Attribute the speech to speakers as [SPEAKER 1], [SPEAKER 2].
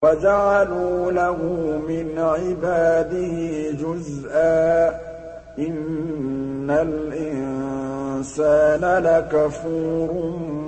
[SPEAKER 1] وَجَعَلُوا لَهُ مِنْ عِبَادِهِ جُزْءًا ۚ إِنَّ الْإِنسَانَ لَكَفُورٌ